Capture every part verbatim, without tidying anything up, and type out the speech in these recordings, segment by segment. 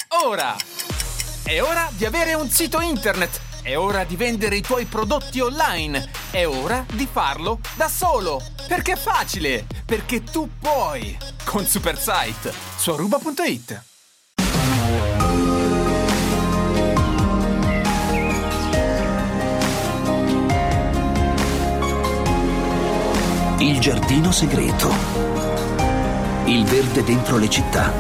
ora! È ora di avere un sito internet! È ora di vendere i tuoi prodotti online! È ora di farlo da solo! Perché è facile! Perché tu puoi! Con Supersite su aruba punto it. Il giardino segreto. Il verde dentro le città.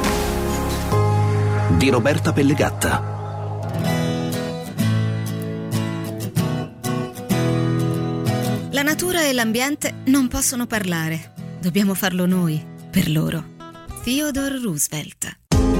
Di Roberta Pellegatta. La natura e l'ambiente non possono parlare. Dobbiamo farlo noi, per loro. Theodore Roosevelt.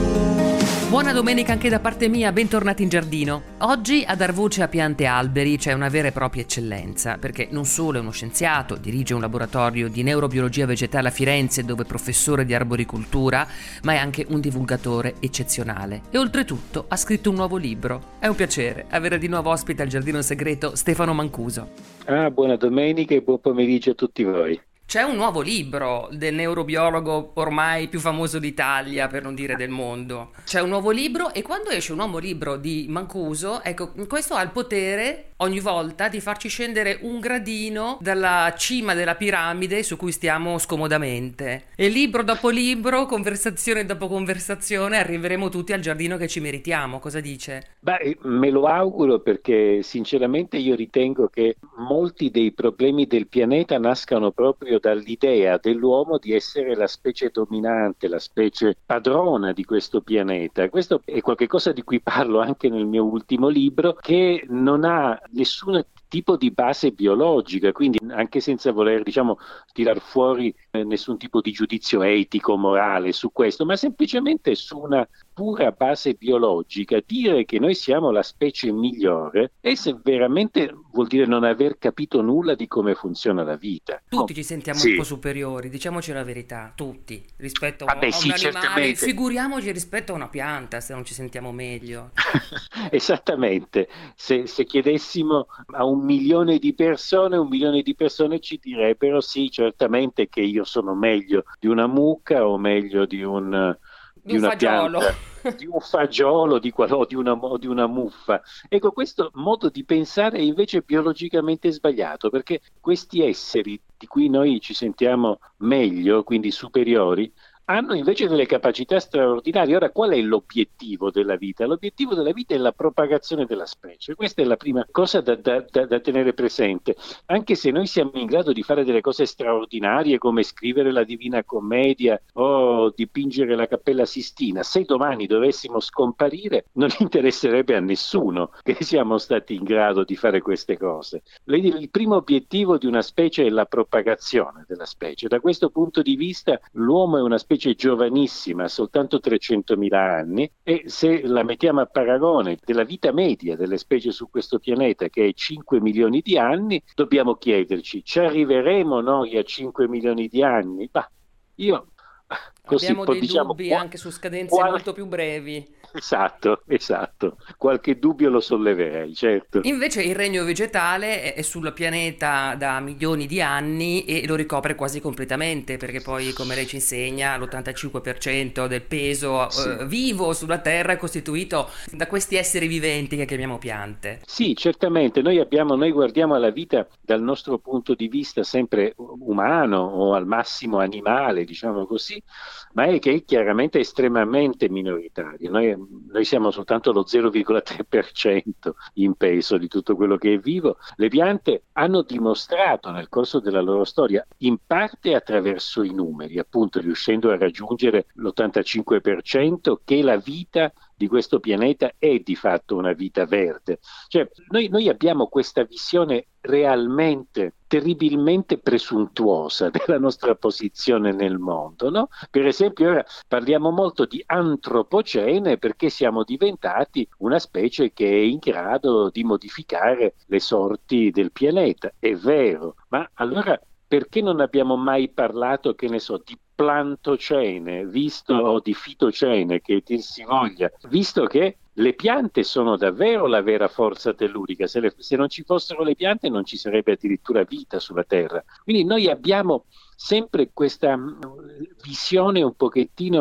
Buona domenica anche da parte mia, bentornati in giardino. Oggi a dar voce a piante e alberi c'è una vera e propria eccellenza, perché non solo è uno scienziato, dirige un laboratorio di neurobiologia vegetale a Firenze dove è professore di arboricultura, ma è anche un divulgatore eccezionale. E oltretutto ha scritto un nuovo libro. È un piacere avere di nuovo ospite al Giardino Segreto Stefano Mancuso. Ah, buona domenica e buon pomeriggio a tutti voi. C'è un nuovo libro del neurobiologo ormai più famoso d'Italia, per non dire del mondo. C'è un nuovo libro e quando esce un nuovo libro di Mancuso, ecco, questo ha il potere ogni volta di farci scendere un gradino dalla cima della piramide su cui stiamo scomodamente. E libro dopo libro, conversazione dopo conversazione, arriveremo tutti al giardino che ci meritiamo. Cosa dice? Beh, me lo auguro perché sinceramente io ritengo che molti dei problemi del pianeta nascano proprio dall'idea dell'uomo di essere la specie dominante, la specie padrona di questo pianeta. Questo è qualcosa di cui parlo anche nel mio ultimo libro, che non ha nessun tipo di base biologica, quindi anche senza voler, diciamo, tirar fuori eh, nessun tipo di giudizio etico, morale su questo, ma semplicemente su una pura base biologica, dire che noi siamo la specie migliore e se veramente vuol dire non aver capito nulla di come funziona la vita. Tutti ci sentiamo sì. un po' superiori, diciamoci la verità, tutti, rispetto a, Vabbè, a sì, un animale, certamente. Figuriamoci rispetto a una pianta se non ci sentiamo meglio. Esattamente, se, se chiedessimo a un milione di persone, un milione di persone ci direbbero sì, certamente che io sono meglio di una mucca o meglio di un... Di, di un una fagiolo. pianta, di un fagiolo, di, qual- o di, una, o di una muffa. Ecco, questo modo di pensare è invece biologicamente sbagliato, perché questi esseri di cui noi ci sentiamo meglio, quindi superiori, hanno invece delle capacità straordinarie. Ora, qual è l'obiettivo della vita? L'obiettivo della vita è la propagazione della specie. Questa è la prima cosa da, da, da, da tenere presente. Anche se noi siamo in grado di fare delle cose straordinarie come scrivere la Divina Commedia o dipingere la Cappella Sistina, se domani dovessimo scomparire non interesserebbe a nessuno che siamo stati in grado di fare queste cose. Il primo obiettivo di una specie è la propagazione della specie. Da questo punto di vista l'uomo è una specie giovanissima, soltanto trecentomila anni, e se la mettiamo a paragone della vita media delle specie su questo pianeta, che è cinque milioni di anni, dobbiamo chiederci, ci arriveremo noi a cinque milioni di anni? Bah, io così, abbiamo dei diciamo, dubbi qua, anche su scadenze qua... molto più brevi. Esatto, esatto. Qualche dubbio lo solleverei, certo. Invece il regno vegetale è sul pianeta da milioni di anni e lo ricopre quasi completamente, perché poi, come lei ci insegna, l'ottantacinque per cento del peso sì. eh, vivo sulla Terra è costituito da questi esseri viventi che chiamiamo piante. Sì, certamente. Noi abbiamo, noi guardiamo alla vita dal nostro punto di vista sempre umano o al massimo animale, diciamo così, ma è che è chiaramente estremamente minoritario. Noi, noi siamo soltanto lo zero virgola tre per cento in peso di tutto quello che è vivo. Le piante hanno dimostrato nel corso della loro storia, in parte attraverso i numeri, appunto riuscendo a raggiungere l'ottantacinque per cento, che la vita di questo pianeta è di fatto una vita verde. Cioè, noi, noi abbiamo questa visione realmente terribilmente presuntuosa della nostra posizione nel mondo, no? Per esempio ora parliamo molto di antropocene perché siamo diventati una specie che è in grado di modificare le sorti del pianeta, è vero, ma allora perché non abbiamo mai parlato, che ne so, di plantocene, visto, o di fitocene, che dir si voglia, visto che le piante sono davvero la vera forza tellurica. Se, le, se non ci fossero le piante non ci sarebbe addirittura vita sulla Terra. Quindi noi abbiamo sempre questa visione un pochettino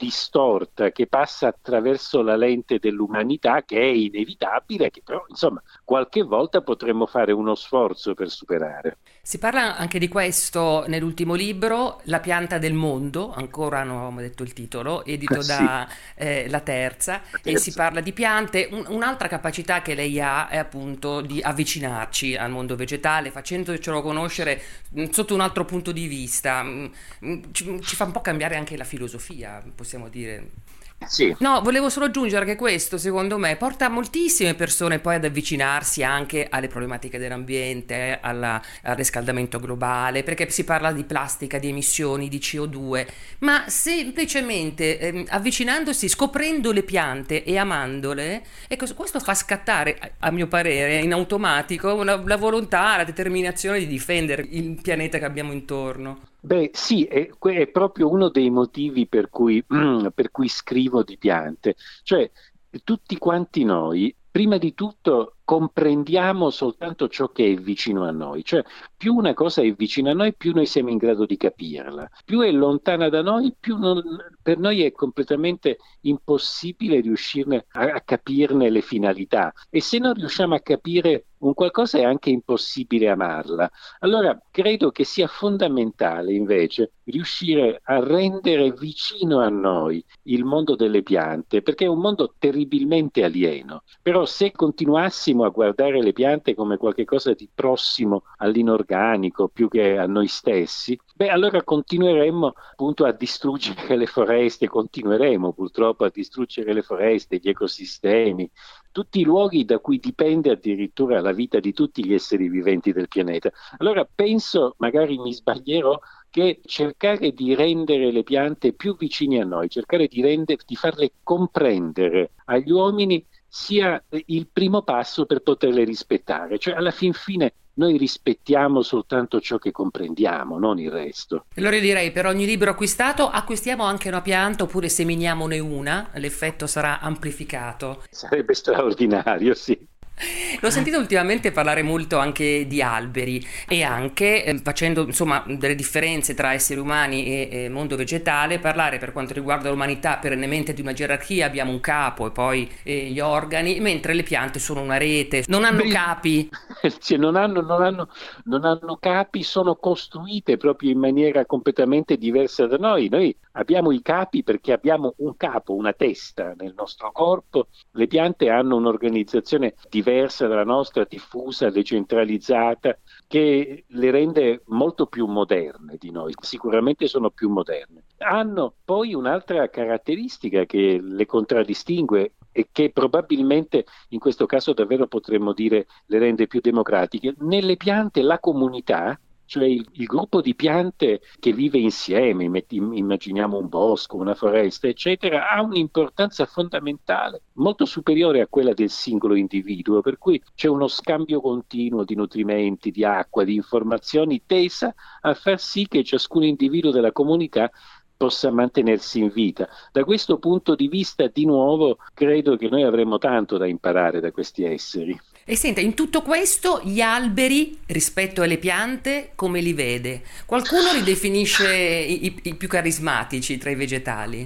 distorta che passa attraverso la lente dell'umanità, che è inevitabile, che però insomma qualche volta potremmo fare uno sforzo per superare. Si parla anche di questo nell'ultimo libro, La pianta del mondo, ancora non avevamo detto il titolo, edito sì. da eh, La Terza, La Terza, e si parla di piante. Un, un'altra capacità che lei ha è appunto di avvicinarci al mondo vegetale, facendocelo conoscere mh, sotto un altro punto di vista. Mh, mh, ci, ci fa un po' cambiare anche la filosofia, possiamo dire. Sì. No, volevo solo aggiungere che questo, secondo me, porta moltissime persone poi ad avvicinarsi anche alle problematiche dell'ambiente, alla, al riscaldamento globale, perché si parla di plastica, di emissioni, di C O due, ma semplicemente ehm, avvicinandosi, scoprendo le piante e amandole, ecco, questo fa scattare, a mio parere, in automatico la, la volontà, la determinazione di difendere il pianeta che abbiamo intorno. Beh, sì, è, è proprio uno dei motivi per cui, per cui scrivo di piante. Cioè, tutti quanti noi, prima di tutto, comprendiamo soltanto ciò che è vicino a noi. Cioè, più una cosa è vicina a noi, più noi siamo in grado di capirla. Più è lontana da noi, più non, per noi è completamente impossibile riuscirne a, a capirne le finalità. E se non riusciamo a capire un qualcosa è anche impossibile amarla. Allora credo che sia fondamentale invece riuscire a rendere vicino a noi il mondo delle piante, perché è un mondo terribilmente alieno. Però se continuassimo a guardare le piante come qualcosa di prossimo all'inorganico più che a noi stessi, beh allora continueremmo appunto a distruggere le foreste, continueremo purtroppo a distruggere le foreste, gli ecosistemi, tutti i luoghi da cui dipende addirittura la vita di tutti gli esseri viventi del pianeta. Allora penso, magari mi sbaglierò, che cercare di rendere le piante più vicine a noi, cercare di, render, di farle comprendere agli uomini sia il primo passo per poterle rispettare. Cioè alla fin fine noi rispettiamo soltanto ciò che comprendiamo, non il resto. Allora io direi, per ogni libro acquistato acquistiamo anche una pianta, oppure seminiamone una, l'effetto sarà amplificato. Sarebbe straordinario, sì. L'ho sentito ultimamente parlare molto anche di alberi, e anche eh, facendo insomma delle differenze tra esseri umani e, e mondo vegetale, parlare per quanto riguarda l'umanità perennemente di una gerarchia, abbiamo un capo e poi eh, gli organi, mentre le piante sono una rete, non hanno Beh, capi. Cioè, non, hanno, non, hanno, non hanno capi, sono costruite proprio in maniera completamente diversa da noi. Noi abbiamo i capi perché abbiamo un capo, una testa nel nostro corpo. Le piante hanno un'organizzazione diversa dalla nostra, diffusa, decentralizzata, che le rende molto più moderne di noi. Sicuramente sono più moderne. Hanno poi un'altra caratteristica che le contraddistingue e che probabilmente in questo caso davvero potremmo dire le rende più democratiche. Nelle piante la comunità, cioè il, il gruppo di piante che vive insieme, immaginiamo un bosco, una foresta, eccetera, ha un'importanza fondamentale, molto superiore a quella del singolo individuo, per cui c'è uno scambio continuo di nutrimenti, di acqua, di informazioni, tesa a far sì che ciascun individuo della comunità possa mantenersi in vita. Da questo punto di vista, di nuovo, credo che noi avremo tanto da imparare da questi esseri. E senta, in tutto questo gli alberi rispetto alle piante come li vede? Qualcuno li definisce i, i, i più carismatici tra i vegetali?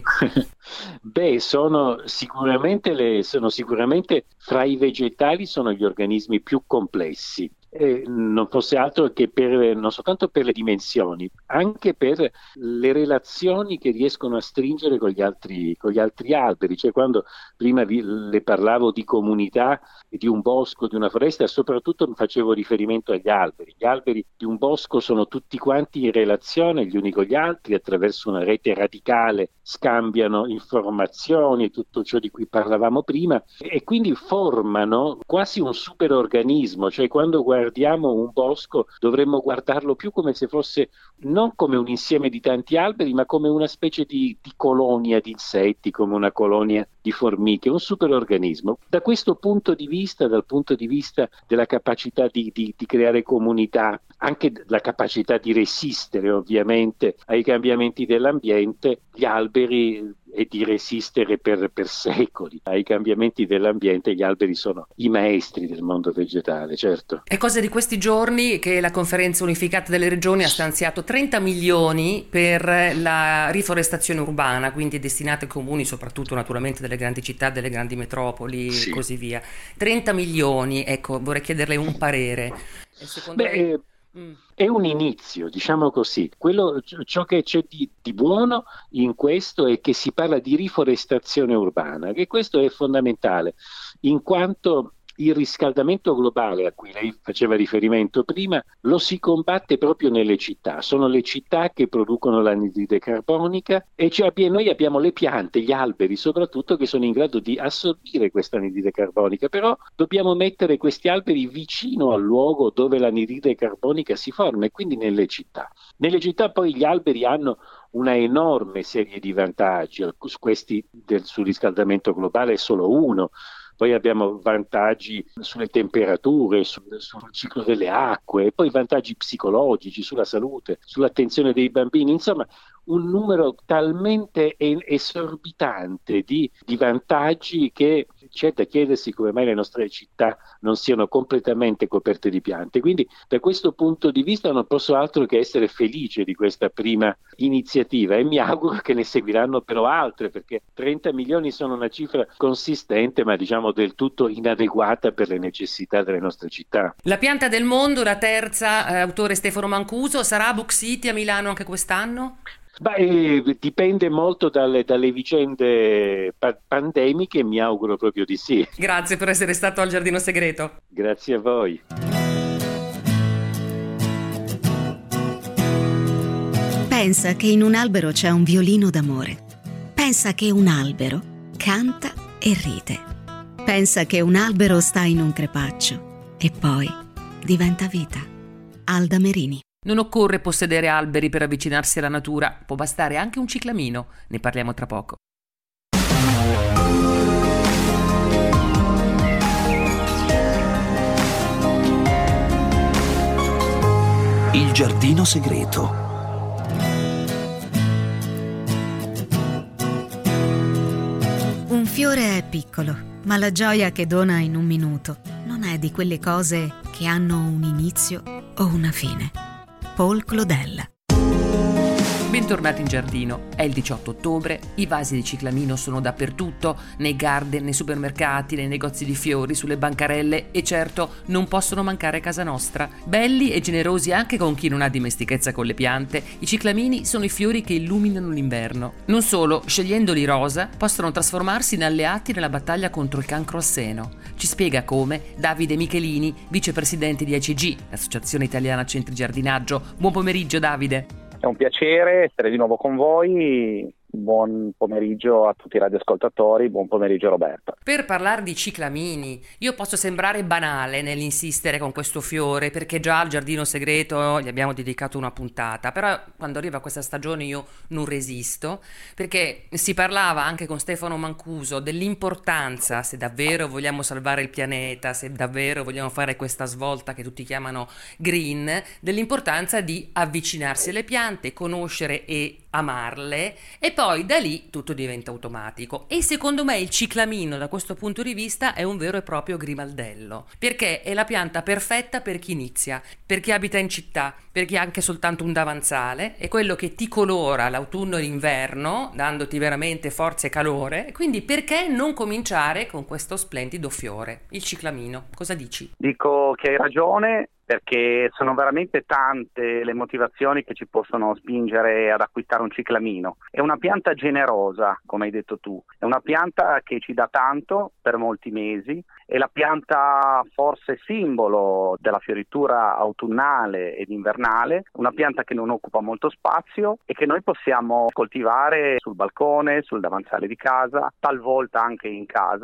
Beh, sono sicuramente, le, sono sicuramente fra i vegetali sono gli organismi più complessi. Eh, non fosse altro che per, non soltanto per le dimensioni, anche per le relazioni che riescono a stringere con gli altri, con gli altri alberi. Cioè, quando prima vi, le parlavo di comunità, di un bosco, di una foresta, soprattutto mi facevo riferimento agli alberi. Gli alberi di un bosco sono tutti quanti in relazione gli uni con gli altri, attraverso una rete radicale scambiano informazioni, tutto ciò di cui parlavamo prima, e quindi formano quasi un superorganismo. Cioè, quando guardiamo un bosco dovremmo guardarlo più come se fosse non come un insieme di tanti alberi, ma come una specie di, di colonia di insetti, come una colonia di formiche, un superorganismo. Da questo punto di vista, dal punto di vista della capacità di, di, di creare comunità, anche la capacità di resistere ovviamente ai cambiamenti dell'ambiente, gli alberi e di resistere per, per secoli ai cambiamenti dell'ambiente. Gli alberi sono i maestri del mondo vegetale, certo. È cosa di questi giorni che la Conferenza Unificata delle Regioni ha stanziato trenta milioni per la riforestazione urbana, quindi destinate ai comuni, soprattutto naturalmente delle grandi città, delle grandi metropoli, sì. e così via. trenta milioni, ecco, vorrei chiederle un parere. E secondo Beh, lei... eh, Mm. È un inizio, diciamo così. Quello, ciò che c'è di, di buono in questo è che si parla di riforestazione urbana, che questo è fondamentale, in quanto il riscaldamento globale a cui lei faceva riferimento prima lo si combatte proprio nelle città. Sono le città che producono l'anidride carbonica e cioè noi abbiamo le piante, gli alberi soprattutto, che sono in grado di assorbire questa anidride carbonica, però dobbiamo mettere questi alberi vicino al luogo dove l'anidride carbonica si forma, e quindi nelle città. Nelle città poi gli alberi hanno una enorme serie di vantaggi, questi del surriscaldamento globale è solo uno. Poi abbiamo vantaggi sulle temperature, sul, sul ciclo delle acque, e poi vantaggi psicologici sulla salute, sull'attenzione dei bambini, insomma un numero talmente esorbitante di, di vantaggi che c'è da chiedersi come mai le nostre città non siano completamente coperte di piante. Quindi da questo punto di vista non posso altro che essere felice di questa prima iniziativa, e mi auguro che ne seguiranno però altre, perché trenta milioni sono una cifra consistente, ma diciamo del tutto inadeguata per le necessità delle nostre città. La pianta del mondo, la terza, eh, autore Stefano Mancuso, sarà a Book City a Milano anche quest'anno? Beh, dipende molto dalle, dalle vicende pa- pandemiche, mi auguro proprio di sì. Grazie per essere stato al Giardino Segreto. Grazie a voi. Pensa che in un albero c'è un violino d'amore. Pensa che un albero canta e ride. Pensa che un albero sta in un crepaccio e poi diventa vita. Alda Merini. Non occorre possedere alberi per avvicinarsi alla natura, può bastare anche un ciclamino. Ne parliamo tra poco. Il giardino segreto. Un fiore è piccolo, ma la gioia che dona in un minuto non è di quelle cose che hanno un inizio o una fine. Paul Claudel. Bentornati in giardino, è il diciotto ottobre, i vasi di ciclamino sono dappertutto, nei garden, nei supermercati, nei negozi di fiori, sulle bancarelle, e certo non possono mancare a casa nostra. Belli e generosi anche con chi non ha dimestichezza con le piante, i ciclamini sono i fiori che illuminano l'inverno. Non solo, scegliendoli rosa, possono trasformarsi in alleati nella battaglia contro il cancro al seno. Ci spiega come Davide Michelini, vicepresidente di A C G, l'Associazione Italiana Centri Giardinaggio. Buon pomeriggio Davide. È un piacere essere di nuovo con voi. Buon pomeriggio a tutti i radioascoltatori, buon pomeriggio Roberto. Per parlare di ciclamini, io posso sembrare banale nell'insistere con questo fiore, perché già al Giardino Segreto gli abbiamo dedicato una puntata, però quando arriva questa stagione io non resisto, perché si parlava anche con Stefano Mancuso dell'importanza, se davvero vogliamo salvare il pianeta, se davvero vogliamo fare questa svolta che tutti chiamano green, dell'importanza di avvicinarsi alle piante, conoscere e amarle, e poi da lì tutto diventa automatico. E secondo me il ciclamino da questo punto di vista è un vero e proprio grimaldello, perché è la pianta perfetta per chi inizia, per chi abita in città, per chi ha anche soltanto un davanzale, è quello che ti colora l'autunno e l'inverno dandoti veramente forza e calore. Quindi perché non cominciare con questo splendido fiore, il ciclamino? Cosa dici? Dico che hai ragione, perché sono veramente tante le motivazioni che ci possono spingere ad acquistare un ciclamino. È una pianta generosa, come hai detto tu, è una pianta che ci dà tanto per molti mesi, è la pianta forse simbolo della fioritura autunnale ed invernale, una pianta che non occupa molto spazio e che noi possiamo coltivare sul balcone, sul davanzale di casa, talvolta anche in casa,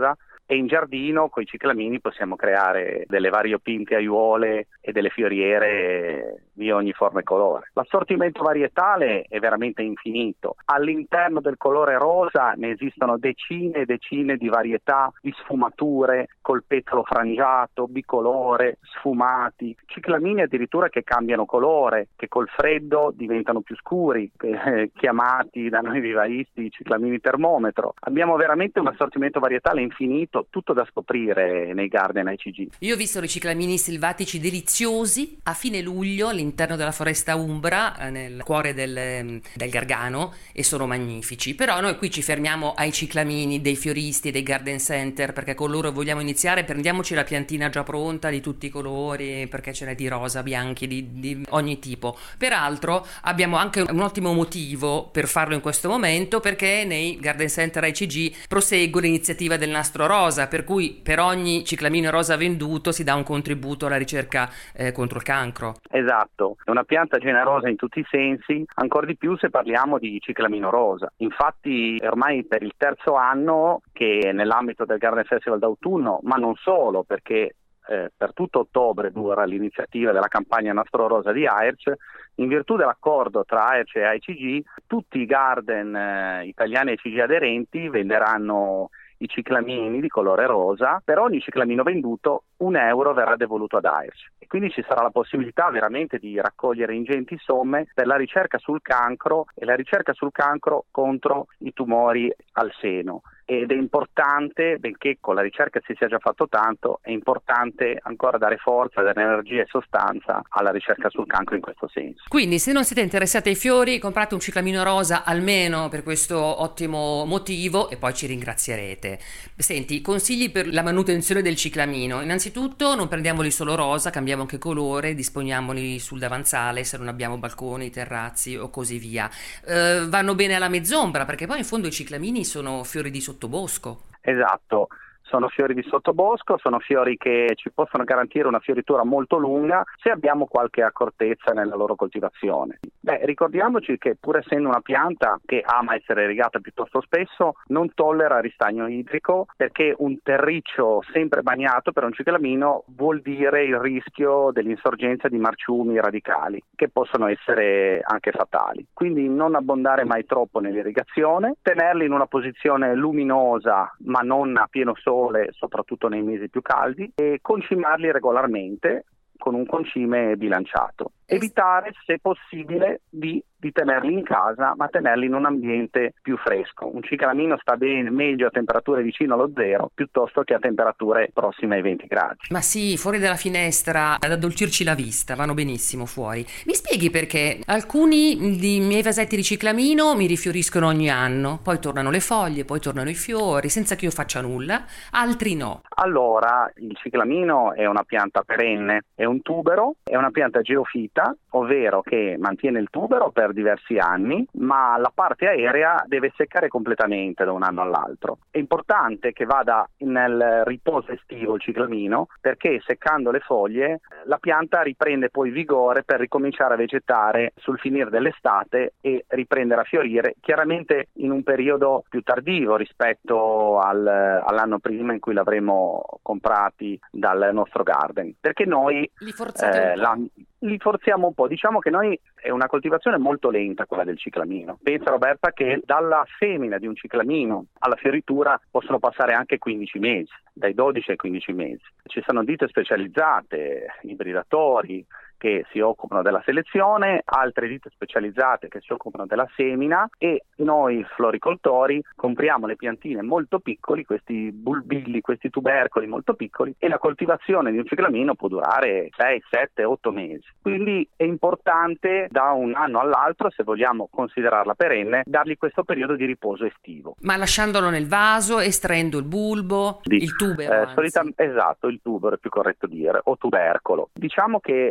e in giardino con i ciclamini possiamo creare delle variopinte aiuole e delle fioriere di ogni forma e colore. L'assortimento varietale è veramente infinito. All'interno del colore rosa ne esistono decine e decine di varietà di sfumature, col petalo frangiato, bicolore, sfumati, ciclamini addirittura che cambiano colore, che col freddo diventano più scuri, eh, chiamati da noi vivaisti ciclamini termometro. Abbiamo veramente un assortimento varietale infinito, tutto da scoprire nei garden I C G. Io ho visto i ciclamini selvatici deliziosi a fine luglio all'interno della foresta umbra, nel cuore del, del Gargano, e sono magnifici. Però noi qui ci fermiamo ai ciclamini dei fioristi e dei garden center, perché con loro vogliamo iniziare. Prendiamoci la piantina già pronta di tutti i colori, perché ce n'è di rosa, bianchi, di, di ogni tipo. Peraltro abbiamo anche un ottimo motivo per farlo in questo momento, perché nei garden center I C G prosegue l'iniziativa del nastro rosa, per cui per ogni ciclamino rosa venduto si dà un contributo alla ricerca eh, contro il cancro. Esatto, è una pianta generosa in tutti i sensi, ancora di più se parliamo di ciclamino rosa. Infatti ormai per il terzo anno che nell'ambito del Garden Festival d'autunno, ma non solo, perché eh, per tutto ottobre dura l'iniziativa della campagna Nastro Rosa di AERC, in virtù dell'accordo tra AERC e I C G, tutti i garden eh, italiani I C G aderenti venderanno i ciclamini di colore rosa. Per ogni ciclamino venduto un euro verrà devoluto ad AERC e quindi ci sarà la possibilità veramente di raccogliere ingenti somme per la ricerca sul cancro e la ricerca sul cancro contro i tumori al seno. Ed è importante, benché con la ricerca si sia già fatto tanto, è importante ancora dare forza, dare energia e sostanza alla ricerca sul cancro in questo senso. Quindi se non siete interessati ai fiori, comprate un ciclamino rosa almeno per questo ottimo motivo e poi ci ringrazierete. Senti, consigli per la manutenzione del ciclamino. Innanzitutto non prendiamoli solo rosa, cambiamo anche colore, disponiamoli sul davanzale se non abbiamo balconi, terrazzi o così via. Eh, vanno bene alla mezz'ombra, perché poi in fondo i ciclamini sono fiori di sottobosco. Esatto, sono fiori di sottobosco, sono fiori che ci possono garantire una fioritura molto lunga se abbiamo qualche accortezza nella loro coltivazione. Beh, ricordiamoci che pur essendo una pianta che ama essere irrigata piuttosto spesso, non tollera ristagno idrico, perché un terriccio sempre bagnato per un ciclamino vuol dire il rischio dell'insorgenza di marciumi radicali che possono essere anche fatali. Quindi non abbondare mai troppo nell'irrigazione, tenerli in una posizione luminosa ma non a pieno sole, soprattutto nei mesi più caldi, e concimarli regolarmente con un concime bilanciato. Evitare, se possibile, di, di tenerli in casa, ma tenerli in un ambiente più fresco. Un ciclamino sta bene, meglio a temperature vicino allo zero piuttosto che a temperature prossime ai venti gradi. Ma sì, fuori dalla finestra, ad addolcirci la vista, vanno benissimo fuori. Mi spieghi perché alcuni dei miei vasetti di ciclamino mi rifioriscono ogni anno, poi tornano le foglie, poi tornano i fiori, senza che io faccia nulla, altri no? Allora, il ciclamino è una pianta perenne, è un tubero, è una pianta geofita, ovvero che mantiene il tubero per diversi anni, ma la parte aerea deve seccare completamente da un anno all'altro. È importante che vada nel riposo estivo il ciclamino, perché seccando le foglie la pianta riprende poi vigore per ricominciare a vegetare sul finire dell'estate e riprendere a fiorire, chiaramente in un periodo più tardivo rispetto al, all'anno prima in cui l'avremo comprati dal nostro garden, perché noi li forzate eh, la, li forziamo un po'. Diciamo che noi è una coltivazione molto lenta quella del ciclamino. Pensa, Roberta, che dalla semina di un ciclamino alla fioritura possono passare anche quindici mesi, dai dodici ai quindici mesi. Ci sono ditte specializzate, ibridatori, che si occupano della selezione, altre ditte specializzate che si occupano della semina, e noi floricoltori compriamo le piantine molto piccoli, questi bulbilli, questi tubercoli molto piccoli, e la coltivazione di un ciclamino può durare sei, sette, otto mesi. Quindi è importante da un anno all'altro, se vogliamo considerarla perenne, dargli questo periodo di riposo estivo. Ma lasciandolo nel vaso, estraendo il bulbo, di, il tubero? Eh, solita, esatto, il tubero è più corretto dire, o tubercolo. Diciamo che è importante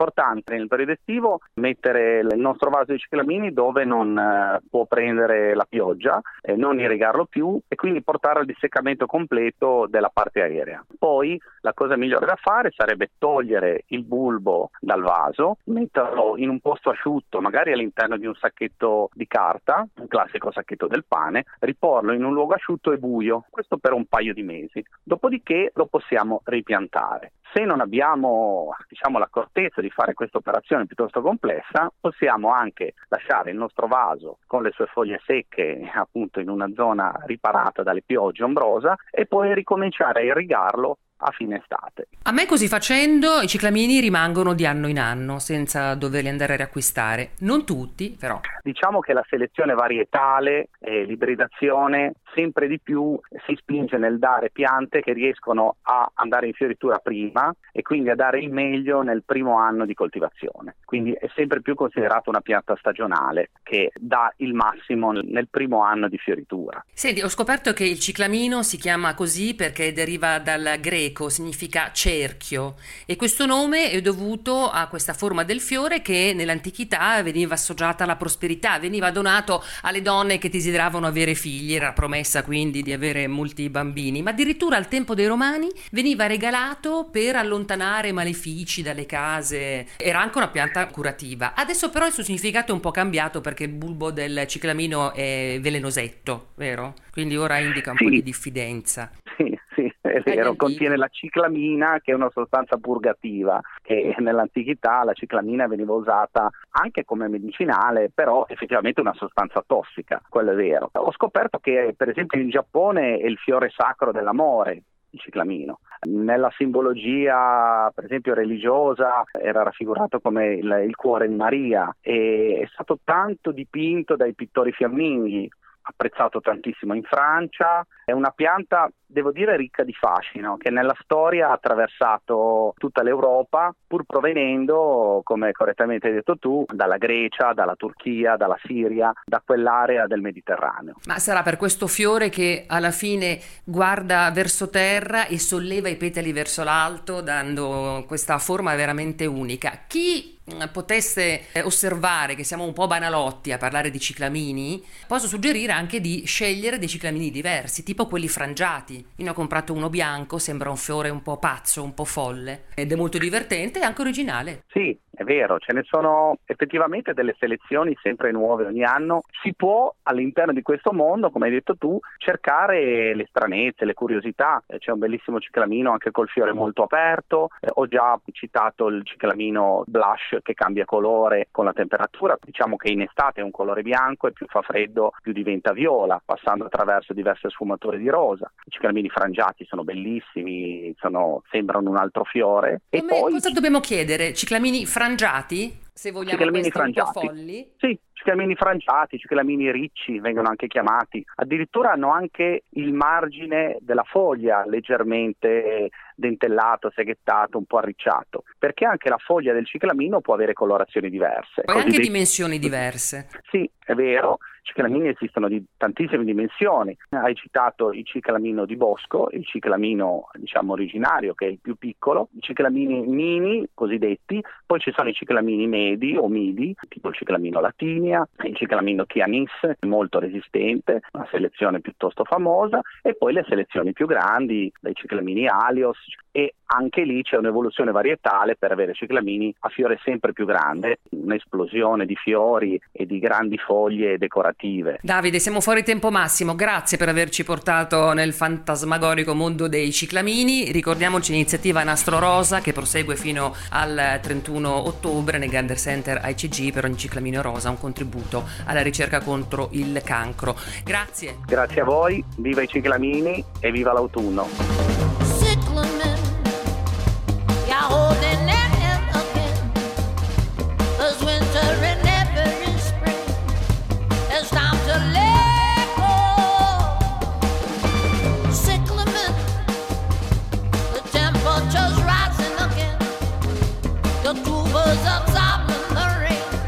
importante nel periodo estivo mettere il nostro vaso di ciclamini dove non eh, può prendere la pioggia, eh, non irrigarlo più e quindi portare al disseccamento completo della parte aerea. Poi la cosa migliore da fare sarebbe togliere il bulbo dal vaso, metterlo in un posto asciutto, magari all'interno di un sacchetto di carta, un classico sacchetto del pane, riporlo in un luogo asciutto e buio, questo per un paio di mesi. Dopodiché lo possiamo ripiantare. Se non abbiamo, diciamo, l'accortezza di fare questa operazione piuttosto complessa, possiamo anche lasciare il nostro vaso con le sue foglie secche appunto in una zona riparata dalle piogge, ombrosa, e poi ricominciare a irrigarlo a fine estate. A me così facendo i ciclamini rimangono di anno in anno senza doverli andare a riacquistare. Non tutti, però. Diciamo che la selezione varietale e l'ibridazione sempre di più si spinge nel dare piante che riescono a andare in fioritura prima e quindi a dare il meglio nel primo anno di coltivazione. Quindi è sempre più considerata una pianta stagionale che dà il massimo nel primo anno di fioritura. Senti, ho scoperto che il ciclamino si chiama così perché deriva dal greco, significa cerchio, e questo nome è dovuto a questa forma del fiore che nell'antichità veniva associata alla prosperità, veniva donato alle donne che desideravano avere figli, era promessa quindi di avere molti bambini, ma addirittura al tempo dei Romani veniva regalato per allontanare malefici dalle case, era anche una pianta curativa. Adesso però il suo significato è un po' cambiato perché il bulbo del ciclamino è velenosetto, vero? Quindi ora indica un sì. po' di diffidenza. Sì, sì, è vero, contiene la ciclamina, che è una sostanza purgativa, che nell'antichità la ciclamina veniva usata anche come medicinale, però effettivamente è una sostanza tossica, quello è vero. Ho scoperto che per esempio in Giappone è il fiore sacro dell'amore, il ciclamino. Nella simbologia per esempio religiosa era raffigurato come il, il cuore di Maria e è stato tanto dipinto dai pittori fiamminghi, apprezzato tantissimo in Francia. È una pianta, devo dire, ricca di fascino, che nella storia ha attraversato tutta l'Europa, pur provenendo, come correttamente hai detto tu, dalla Grecia, dalla Turchia, dalla Siria, da quell'area del Mediterraneo. Ma sarà per questo fiore che alla fine guarda verso terra e solleva i petali verso l'alto, dando questa forma veramente unica. Chi potesse osservare che siamo un po' banalotti a parlare di ciclamini, posso suggerire anche di scegliere dei ciclamini diversi, tipo quelli frangiati. Io ne ho comprato uno bianco, sembra un fiore un po' pazzo, un po' folle, ed è molto divertente e anche originale. Sì, è vero, ce ne sono effettivamente delle selezioni sempre nuove ogni anno. Si può all'interno di questo mondo, come hai detto tu, cercare le stranezze, le curiosità. C'è un bellissimo ciclamino anche col fiore molto aperto, eh, ho già citato il ciclamino blush che cambia colore con la temperatura. Diciamo che in estate è un colore bianco e più fa freddo più diventa viola, passando attraverso diverse sfumature di rosa. I ciclamini frangiati sono bellissimi, sono, sembrano un altro fiore. E Come, poi cosa dobbiamo chiedere? Ciclamini frangiati? Se vogliamo ciclamini questi un po' frangiati. folli? Sì, ciclamini frangiati, ciclamini ricci vengono anche chiamati. Addirittura hanno anche il margine della foglia leggermente dentellato, seghettato, un po' arricciato, perché anche la foglia del ciclamino può avere colorazioni diverse. Poi anche dei... dimensioni diverse. Sì, è vero. I ciclamini esistono di tantissime dimensioni. Hai citato il ciclamino di bosco, il ciclamino diciamo originario che è il più piccolo, i ciclamini mini cosiddetti, poi ci sono i ciclamini medi o midi, tipo il ciclamino latinia, il ciclamino chianis, molto resistente, una selezione piuttosto famosa, e poi le selezioni più grandi, dai ciclamini alios, e anche lì c'è un'evoluzione varietale per avere ciclamini a fiore sempre più grande, un'esplosione di fiori e di grandi foglie decorative. Davide, siamo fuori tempo massimo, grazie per averci portato nel fantasmagorico mondo dei ciclamini. Ricordiamoci l'iniziativa Nastro Rosa che prosegue fino al trentuno ottobre nel Gander Center I C G. Per ogni ciclamino rosa un contributo alla ricerca contro il cancro. Grazie. Grazie a voi, viva i ciclamini e viva l'autunno.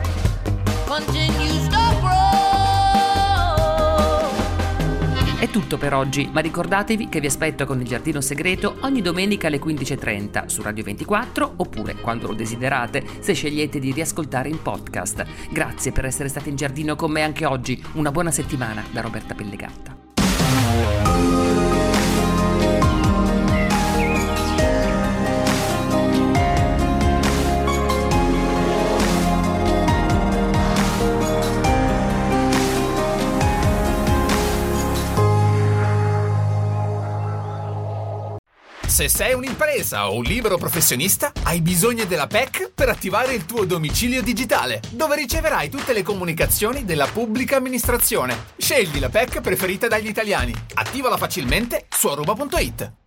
È tutto tutto per oggi, ma ricordatevi che vi aspetto con Il Giardino Segreto ogni domenica alle quindici e trenta su Radio ventiquattro, oppure, quando lo desiderate, se scegliete di riascoltare in podcast. Grazie per essere stati in giardino con me anche oggi. Una buona settimana da Roberta Pellegatta. Se sei un'impresa o un libero professionista, hai bisogno della P E C per attivare il tuo domicilio digitale, dove riceverai tutte le comunicazioni della pubblica amministrazione. Scegli la P E C preferita dagli italiani. Attivala facilmente su aruba punto it.